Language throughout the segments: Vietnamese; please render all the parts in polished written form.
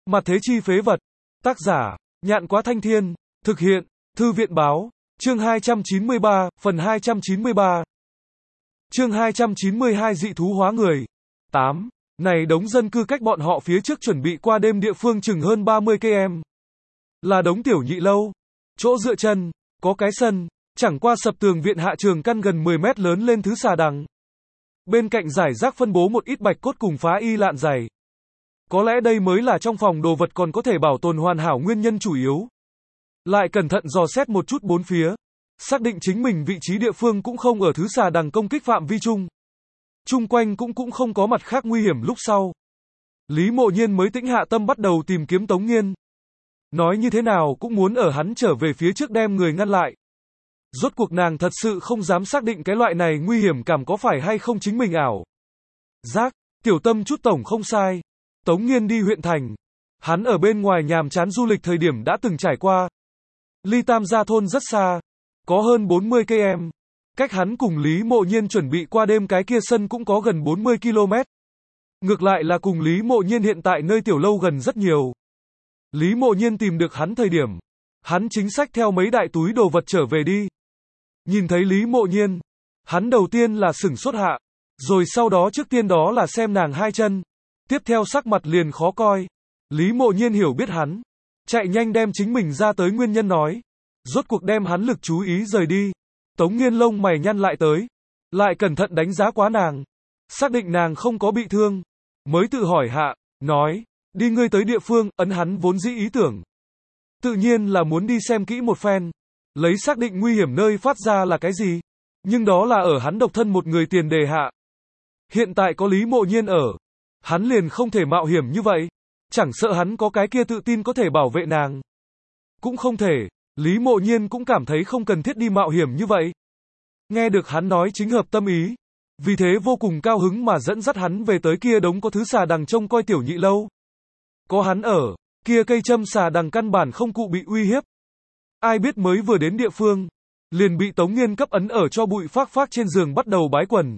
Mặt thế chi phế vật. Tác giả, Nhạn Quá Thanh Thiên. Thực hiện, Thư viện Báo. Chương 293, phần 293. Chương 292 dị thú hóa người. 8. Này đống dân cư cách bọn họ phía trước chuẩn bị qua đêm địa phương chừng hơn 30 km. Là đống tiểu nhị lâu. Chỗ dựa chân, có cái sân, chẳng qua sập tường viện hạ trường căn gần 10 mét lớn lên thứ xà đằng. Bên cạnh giải rác phân bố một ít bạch cốt cùng phá y lạn giày. Có lẽ đây mới là trong phòng đồ vật còn có thể bảo tồn hoàn hảo nguyên nhân chủ yếu. Lại cẩn thận dò xét một chút bốn phía. Xác định chính mình vị trí địa phương cũng không ở thứ xà đằng công kích phạm vi chung. Chung quanh cũng không có mặt khác nguy hiểm lúc sau. Lý Mộ Nhiên mới tĩnh hạ tâm bắt đầu tìm kiếm Tống Nghiên. Nói như thế nào cũng muốn ở hắn trở về phía trước đem người ngăn lại. Rốt cuộc nàng thật sự không dám xác định cái loại này nguy hiểm cảm có phải hay không chính mình ảo. Giác, tiểu tâm chút tổng không sai. Tống Nghiên đi huyện thành. Hắn ở bên ngoài nhàm chán du lịch thời điểm đã từng trải qua. Ly Tam Gia thôn rất xa. Có hơn 40 km. Cách hắn cùng Lý Mộ Nhiên chuẩn bị qua đêm cái kia sân cũng có gần 40 km. Ngược lại là cùng Lý Mộ Nhiên hiện tại nơi tiểu lâu gần rất nhiều. Lý Mộ Nhiên tìm được hắn thời điểm. Hắn chính sách theo mấy đại túi đồ vật trở về đi. Nhìn thấy Lý Mộ Nhiên. Hắn đầu tiên là sửng sốt hạ. Rồi sau đó trước tiên đó là xem nàng hai chân. Tiếp theo sắc mặt liền khó coi. Lý Mộ Nhiên hiểu biết hắn. Chạy nhanh đem chính mình ra tới nguyên nhân nói. Rốt cuộc đem hắn lực chú ý rời đi. Tống Nghiên lông mày nhăn lại tới. Lại cẩn thận đánh giá quá nàng. Xác định nàng không có bị thương. Mới tự hỏi hạ. Nói. Đi ngươi tới địa phương, ấn hắn vốn dĩ ý tưởng. Tự nhiên là muốn đi xem kỹ một phen. Lấy xác định nguy hiểm nơi phát ra là cái gì. Nhưng đó là ở hắn độc thân một người tiền đề hạ. Hiện tại có Lý Mộ Nhiên ở. Hắn liền không thể mạo hiểm như vậy. Chẳng sợ hắn có cái kia tự tin có thể bảo vệ nàng. Cũng không thể. Lý Mộ Nhiên cũng cảm thấy không cần thiết đi mạo hiểm như vậy. Nghe được hắn nói chính hợp tâm ý. Vì thế vô cùng cao hứng mà dẫn dắt hắn về tới kia đống có thứ xà đằng trông coi tiểu nhị lâu. Có hắn ở, kia cây châm xà đằng căn bản không cụ bị uy hiếp. Ai biết mới vừa đến địa phương, liền bị Tống Nghiên cấp ấn ở cho bụi phác phác trên giường bắt đầu bái quần.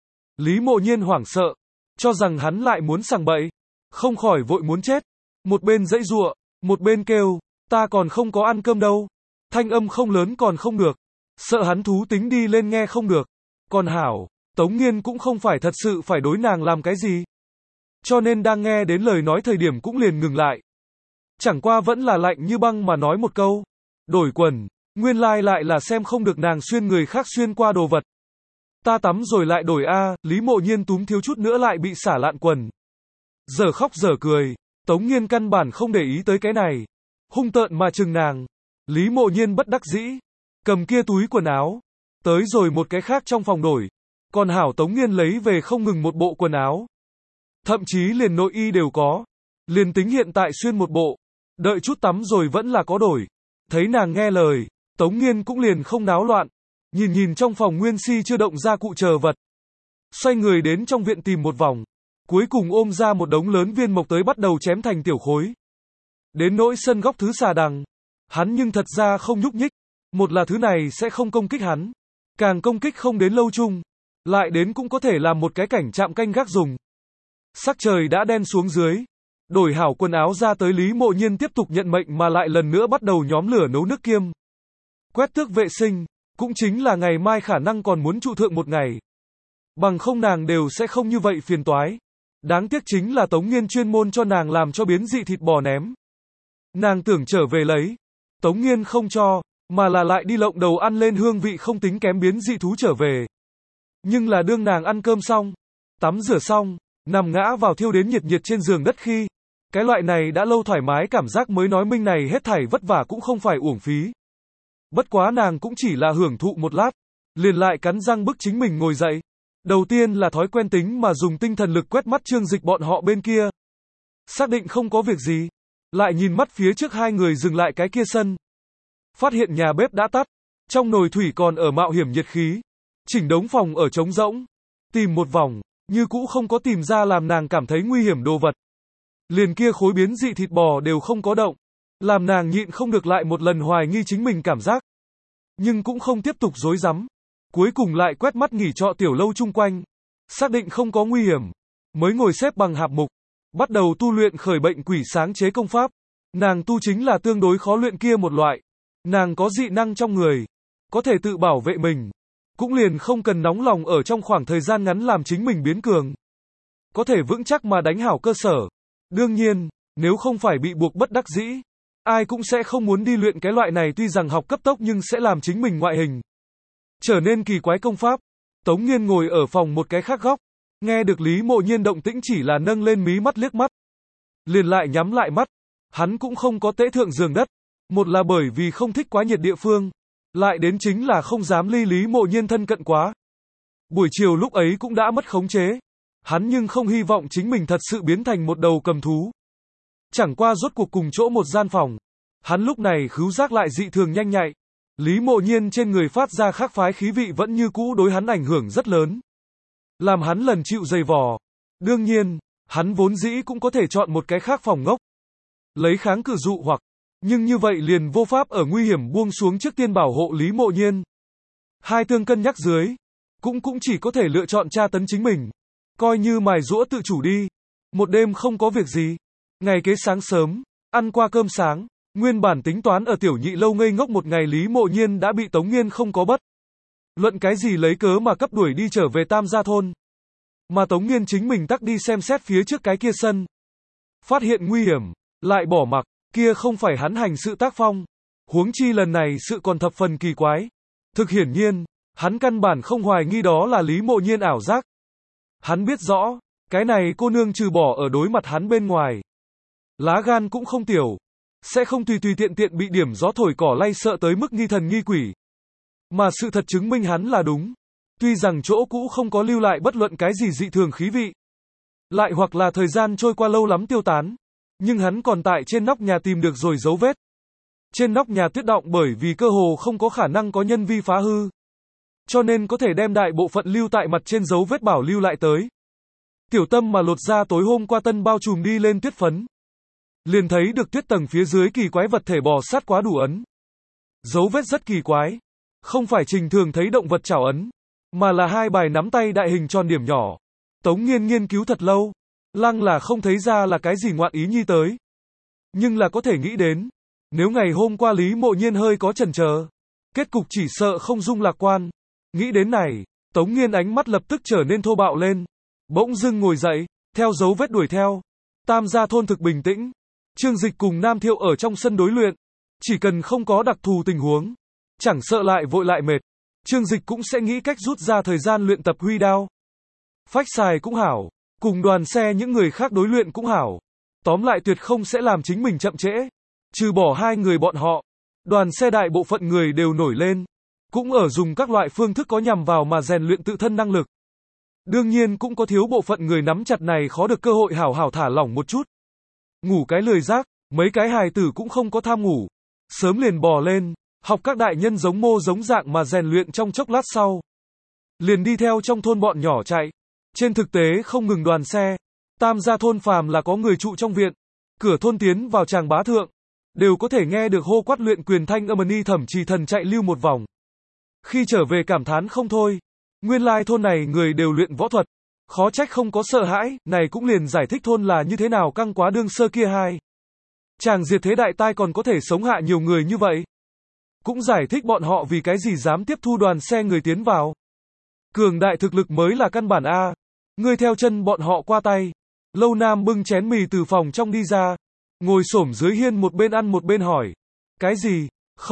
Lý Mộ Nhiên hoảng sợ, cho rằng hắn lại muốn sằng bậy, không khỏi vội muốn chết. Một bên giãy giụa, một bên kêu, ta còn không có ăn cơm đâu. Thanh âm không lớn còn không được. Sợ hắn thú tính đi lên nghe không được. Còn hảo, Tống Nghiên cũng không phải thật sự phải đối nàng làm cái gì. Cho nên đang nghe đến lời nói thời điểm cũng liền ngừng lại. Chẳng qua vẫn là lạnh như băng mà nói một câu. Đổi quần, nguyên lai lại là xem không được nàng xuyên người khác xuyên qua đồ vật. Ta tắm rồi lại đổi a. Lý Mộ Nhiên túm thiếu chút nữa lại bị xả lạn quần. Giờ khóc giờ cười, Tống Nghiên căn bản không để ý tới cái này. Hung tợn mà chừng nàng. Lý Mộ Nhiên bất đắc dĩ. Cầm kia túi quần áo. Tới rồi một cái khác trong phòng đổi. Còn hảo Tống Nghiên lấy về không ngừng một bộ quần áo. Thậm chí liền nội y đều có. Liền tính hiện tại xuyên một bộ. Đợi chút tắm rồi vẫn là có đổi. Thấy nàng nghe lời. Tống Nghiên cũng liền không náo loạn. Nhìn trong phòng nguyên si chưa động ra cụ chờ vật. Xoay người đến trong viện tìm một vòng. Cuối cùng ôm ra một đống lớn viên mộc tới bắt đầu chém thành tiểu khối. Đến nỗi sân góc thứ xà đằng. Hắn nhưng thật ra không nhúc nhích. Một là thứ này sẽ không công kích hắn. Càng công kích không đến lâu chung. Lại đến cũng có thể làm một cái cảnh trạm canh gác dùng. Sắc trời đã đen xuống dưới. Đổi hảo quần áo ra tới Lý Mộ Nhiên tiếp tục nhận mệnh mà lại lần nữa bắt đầu nhóm lửa nấu nước kiêm. Quét tước vệ sinh. Cũng chính là ngày mai khả năng còn muốn trụ thượng một ngày. Bằng không nàng đều sẽ không như vậy phiền toái. Đáng tiếc chính là Tống Nghiên chuyên môn cho nàng làm cho biến dị thịt bò ném. Nàng tưởng trở về lấy. Tống Nghiên không cho, mà là lại đi lộng đầu ăn lên hương vị không tính kém biến dị thú trở về. Nhưng là đương nàng ăn cơm xong, tắm rửa xong, nằm ngã vào thiêu đến nhiệt trên giường đất khi, cái loại này đã lâu thoải mái cảm giác mới nói minh này hết thảy vất vả cũng không phải uổng phí. Bất quá nàng cũng chỉ là hưởng thụ một lát, liền lại cắn răng bức chính mình ngồi dậy. Đầu tiên là thói quen tính mà dùng tinh thần lực quét mắt Trương Dịch bọn họ bên kia. Xác định không có việc gì. Lại nhìn mắt phía trước hai người dừng lại cái kia sân. Phát hiện nhà bếp đã tắt. Trong nồi thủy còn ở mạo hiểm nhiệt khí. Chỉnh đống phòng ở trống rỗng. Tìm một vòng, như cũ không có tìm ra làm nàng cảm thấy nguy hiểm đồ vật. Liền kia khối biến dị thịt bò đều không có động. Làm nàng nhịn không được lại một lần hoài nghi chính mình cảm giác. Nhưng cũng không tiếp tục rối rắm. Cuối cùng lại quét mắt nghỉ trọ tiểu lâu chung quanh. Xác định không có nguy hiểm. Mới ngồi xếp bằng hạp mục. bắt đầu tu luyện khởi bệnh quỷ sáng chế công pháp. Nàng tu chính là tương đối khó luyện kia một loại. Nàng có dị năng trong người, có thể tự bảo vệ mình, cũng liền không cần nóng lòng ở trong khoảng thời gian ngắn làm chính mình biến cường. Có thể vững chắc mà đánh hảo cơ sở. Đương nhiên, nếu không phải bị buộc bất đắc dĩ, ai cũng sẽ không muốn đi luyện cái loại này tuy rằng học cấp tốc nhưng sẽ làm chính mình ngoại hình trở nên kỳ quái công pháp. Tống Nghiên ngồi ở phòng một cái khác góc, nghe được Lý Mộ Nhiên động tĩnh chỉ là nâng lên mí mắt liếc mắt, liền lại nhắm lại mắt. Hắn cũng không có tễ thượng giường đất, một là bởi vì không thích quá nhiệt địa phương, lại đến chính là không dám ly Lý Mộ Nhiên thân cận quá. Buổi chiều lúc ấy cũng đã mất khống chế, hắn nhưng không hy vọng chính mình thật sự biến thành một đầu cầm thú. Chẳng qua rốt cuộc cùng chỗ một gian phòng, hắn lúc này khứu giác lại dị thường nhanh nhạy. Lý Mộ Nhiên trên người phát ra khác phái khí vị vẫn như cũ đối hắn ảnh hưởng rất lớn, làm hắn lần chịu dày vò. Đương nhiên, hắn vốn dĩ cũng có thể chọn một cái khác phòng ngốc, lấy kháng cự dụ hoặc, nhưng như vậy liền vô pháp ở nguy hiểm buông xuống trước tiên bảo hộ Lý Mộ Nhiên. Hai tương cân nhắc dưới, cũng chỉ có thể lựa chọn tra tấn chính mình, coi như mài giũa tự chủ đi. Một đêm không có việc gì, ngày kế sáng sớm, ăn qua cơm sáng, nguyên bản tính toán ở tiểu nhị lâu ngây ngốc một ngày Lý Mộ Nhiên đã bị Tống Nghiên không có bất luận cái gì lấy cớ mà cấp đuổi đi trở về Tam Gia thôn. Mà Tống Nghiên chính mình tắc đi xem xét phía trước cái kia sân, phát hiện nguy hiểm, lại bỏ mặc, kia không phải hắn hành sự tác phong. Huống chi lần này sự còn thập phần kỳ quái. Thực hiển nhiên, hắn căn bản không hoài nghi đó là Lý Mộ Nhiên ảo giác. Hắn biết rõ, cái này cô nương trừ bỏ ở đối mặt hắn bên ngoài, lá gan cũng không tiểu, sẽ không tùy tiện tiện bị điểm gió thổi cỏ lay sợ tới mức nghi thần nghi quỷ. Mà sự thật chứng minh hắn là đúng. Tuy rằng chỗ cũ không có lưu lại bất luận cái gì dị thường khí vị, lại hoặc là thời gian trôi qua lâu lắm tiêu tán, nhưng hắn còn tại trên nóc nhà tìm được rồi dấu vết. Trên nóc nhà tuyết động bởi vì cơ hồ không có khả năng có nhân vi phá hư, cho nên có thể đem đại bộ phận lưu tại mặt trên dấu vết bảo lưu lại tới. Tiểu Tâm mà lột ra tối hôm qua tân bao trùm đi lên tuyết phấn, liền thấy được tuyết tầng phía dưới kỳ quái vật thể bò sát quá đủ ấn. Dấu vết rất kỳ quái, không phải trình thường thấy động vật chảo ấn, mà là hai bài nắm tay đại hình tròn điểm nhỏ. Tống Nghiên nghiên cứu thật lâu, lăng là không thấy ra là cái gì ngoạn ý nhi tới. Nhưng là có thể nghĩ đến, nếu ngày hôm qua Lý Mộ Nhiên hơi có chần chờ, kết cục chỉ sợ không dung lạc quan. Nghĩ đến này, Tống Nghiên ánh mắt lập tức trở nên thô bạo lên, bỗng dưng ngồi dậy, theo dấu vết đuổi theo. Tam Gia thôn thực bình tĩnh, Trương Dịch cùng Nam Thiệu ở trong sân đối luyện, chỉ cần không có đặc thù tình huống, chẳng sợ lại vội lại mệt, Trương Dịch cũng sẽ nghĩ cách rút ra thời gian luyện tập huy đao. Phách xài cũng hảo, cùng đoàn xe những người khác đối luyện cũng hảo. Tóm lại tuyệt không sẽ làm chính mình chậm trễ. Trừ bỏ hai người bọn họ, đoàn xe đại bộ phận người đều nổi lên, cũng ở dùng các loại phương thức có nhằm vào mà rèn luyện tự thân năng lực. Đương nhiên cũng có thiếu bộ phận người nắm chặt này khó được cơ hội hảo hảo thả lỏng một chút. Ngủ cái lười giác, mấy cái hài tử cũng không có tham ngủ, sớm liền bò lên, học các đại nhân giống mô giống dạng mà rèn luyện trong chốc lát sau, liền đi theo trong thôn bọn nhỏ chạy. Trên thực tế không ngừng đoàn xe, Tam Gia thôn phàm là có người trụ trong viện, cửa thôn tiến vào tràng bá thượng, đều có thể nghe được hô quát luyện quyền thanh âm ni thẩm trì thần chạy lưu một vòng. Khi trở về cảm thán không thôi, nguyên lai thôn này người đều luyện võ thuật, khó trách không có sợ hãi, này cũng liền giải thích thôn là như thế nào căng quá đương sơ kia hai. Chàng diệt thế đại tai còn có thể sống hạ nhiều người như vậy. Cũng giải thích bọn họ vì cái gì dám tiếp thu đoàn xe người tiến vào. Cường đại thực lực mới là căn bản A. Ngươi theo chân bọn họ qua tay. Lâu Nam bưng chén mì từ phòng trong đi ra, ngồi xổm dưới hiên một bên ăn một bên hỏi. Cái gì?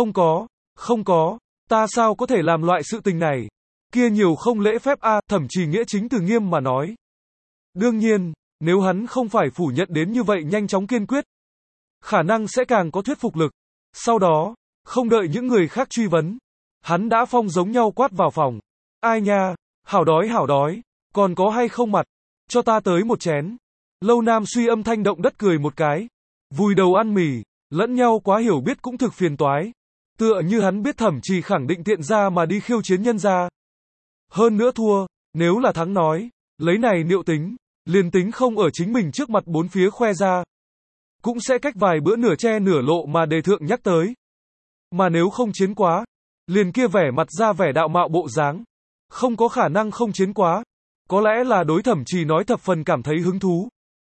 Không có, ta sao có thể làm loại sự tình này? Kia nhiều không lễ phép A, thậm chí nghĩa chính từ nghiêm mà nói. Đương nhiên, nếu hắn không phải phủ nhận đến như vậy nhanh chóng kiên quyết, khả năng sẽ càng có thuyết phục lực. Sau đó, không đợi những người khác truy vấn, hắn đã phong giống nhau quát vào phòng. Ai nha, hảo đói, còn có hay không mặt, cho ta tới một chén. Lâu Nam suy âm thanh động đất cười một cái, vùi đầu ăn mì, lẫn nhau quá hiểu biết cũng thực phiền toái. Tựa như hắn biết thẩm trì khẳng định tiện ra mà đi khiêu chiến nhân ra. Hơn nữa thua, nếu là thắng nói, lấy này liệu tính, liền tính không ở chính mình trước mặt bốn phía khoe ra, cũng sẽ cách vài bữa nửa che nửa lộ mà đề thượng nhắc tới. Mà nếu không chiến quá, liền kia vẻ mặt ra vẻ đạo mạo bộ dáng, không có khả năng không chiến quá, có lẽ là đối thẩm trì nói thập phần cảm thấy hứng thú.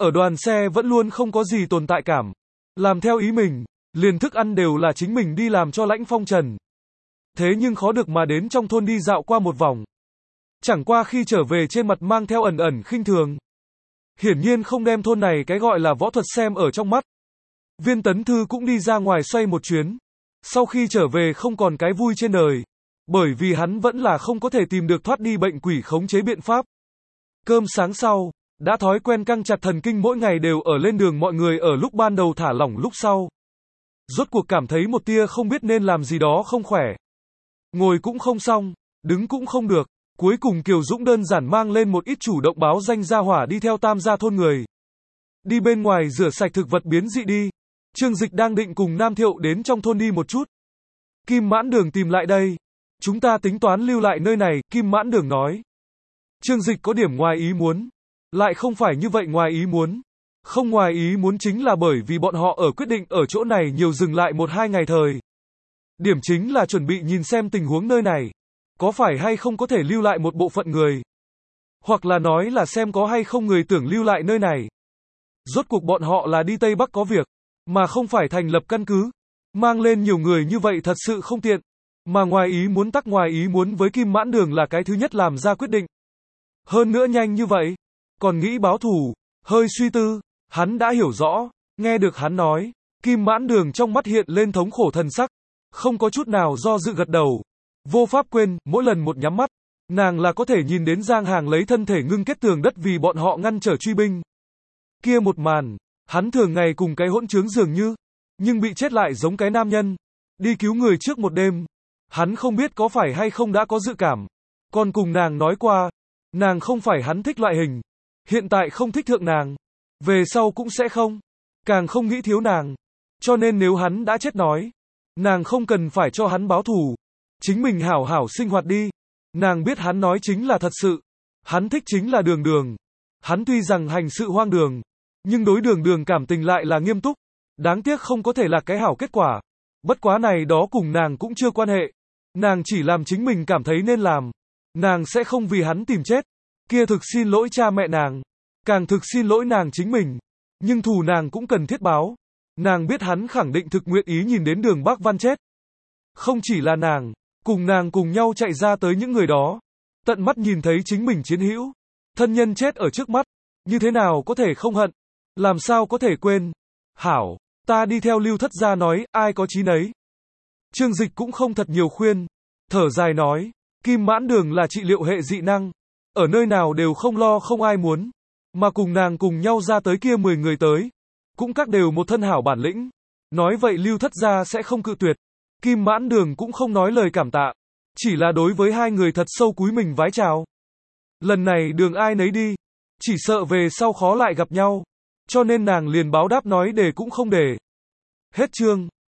Ở đoàn xe vẫn luôn không có gì tồn tại cảm. Làm theo ý mình, liền thức ăn đều là chính mình đi làm cho lãnh phong trần. Thế nhưng khó được mà đến trong thôn đi dạo qua một vòng. Chẳng qua khi trở về trên mặt mang theo ẩn ẩn khinh thường. Hiển nhiên không đem thôn này cái gọi là võ thuật xem ở trong mắt. Viên Tấn Thư cũng đi ra ngoài xoay một chuyến. Sau khi trở về không còn cái vui trên đời. Bởi vì hắn vẫn là không có thể tìm được thoát đi bệnh quỷ khống chế biện pháp. Cơm sáng sau, đã thói quen căng chặt thần kinh mỗi ngày đều ở lên đường mọi người ở lúc ban đầu thả lỏng lúc sau. Rốt cuộc cảm thấy một tia không biết nên làm gì đó không khỏe. Ngồi cũng không xong, đứng cũng không được. Cuối cùng Kiều Dũng đơn giản mang lên một ít chủ động báo danh gia hỏa đi theo Tam gia thôn người. Đi bên ngoài rửa sạch thực vật biến dị đi. Trương Dịch đang định cùng Nam Thiệu đến trong thôn đi một chút. Kim Mãn Đường tìm lại đây. Chúng ta tính toán lưu lại nơi này, Kim Mãn Đường nói. Trương Dịch có điểm ngoài ý muốn. Lại không phải như vậy ngoài ý muốn. Không ngoài ý muốn chính là bởi vì bọn họ ở quyết định ở chỗ này nhiều dừng lại 1-2 ngày thời. Điểm chính là chuẩn bị nhìn xem tình huống nơi này. Có phải hay không có thể lưu lại một bộ phận người. Hoặc là nói là xem có hay không người tưởng lưu lại nơi này. Rốt cuộc bọn họ là đi Tây Bắc có việc. Mà không phải thành lập căn cứ. Mang lên nhiều người như vậy thật sự không tiện. Mà ngoài ý muốn tắc ngoài ý muốn với Kim Mãn Đường là cái thứ nhất làm ra quyết định. Hơn nữa nhanh như vậy. Còn nghĩ báo thù. Hơi suy tư. Hắn đã hiểu rõ. Nghe được hắn nói. Kim Mãn Đường trong mắt hiện lên thống khổ thần sắc. Không có chút nào do dự gật đầu. Vô pháp quên, mỗi lần một nhắm mắt. Nàng là có thể nhìn đến Giang Hàng lấy thân thể ngưng kết tường đất vì bọn họ ngăn trở truy binh. Kia một màn. Hắn thường ngày cùng cái hỗn trướng dường như. Nhưng bị chết lại giống cái nam nhân. Đi cứu người trước một đêm. Hắn không biết có phải hay không đã có dự cảm. Còn cùng nàng nói qua. Nàng không phải hắn thích loại hình. Hiện tại không thích thượng nàng. Về sau cũng sẽ không. Càng không nghĩ thiếu nàng. Cho nên nếu hắn đã chết nói. Nàng không cần phải cho hắn báo thù. Chính mình hảo hảo sinh hoạt đi. Nàng biết hắn nói chính là thật sự. Hắn thích chính là Đường Đường. Hắn tuy rằng hành sự hoang đường. Nhưng đối Đường Đường cảm tình lại là nghiêm túc. Đáng tiếc không có thể là cái hảo kết quả. Bất quá này đó cùng nàng cũng chưa quan hệ. Nàng chỉ làm chính mình cảm thấy nên làm. Nàng sẽ không vì hắn tìm chết. Kia thực xin lỗi cha mẹ nàng. Càng thực xin lỗi nàng chính mình. Nhưng thù nàng cũng cần thiết báo. Nàng biết hắn khẳng định thực nguyện ý nhìn đến Đường Bác Văn chết. Không chỉ là nàng. Cùng nàng cùng nhau chạy ra tới những người đó. Tận mắt nhìn thấy chính mình chiến hữu. Thân nhân chết ở trước mắt. Như thế nào có thể không hận. Làm sao có thể quên. Hảo. Ta đi theo Lưu Thất gia nói, ai có chí nấy. Trương Dịch cũng không thật nhiều khuyên. Thở dài nói. Kim Mãn Đường là trị liệu hệ dị năng. Ở nơi nào đều không lo không ai muốn. Mà cùng nàng cùng nhau ra tới kia 10 người tới. Cũng các đều một thân hảo bản lĩnh. Nói vậy Lưu Thất gia sẽ không cự tuyệt. Kim Mãn Đường cũng không nói lời cảm tạ. Chỉ là đối với hai người thật sâu cúi mình vái chào. Lần này đường ai nấy đi. Chỉ sợ về sau khó lại gặp nhau. Cho nên nàng liền báo đáp nói để cũng không để. Hết chương.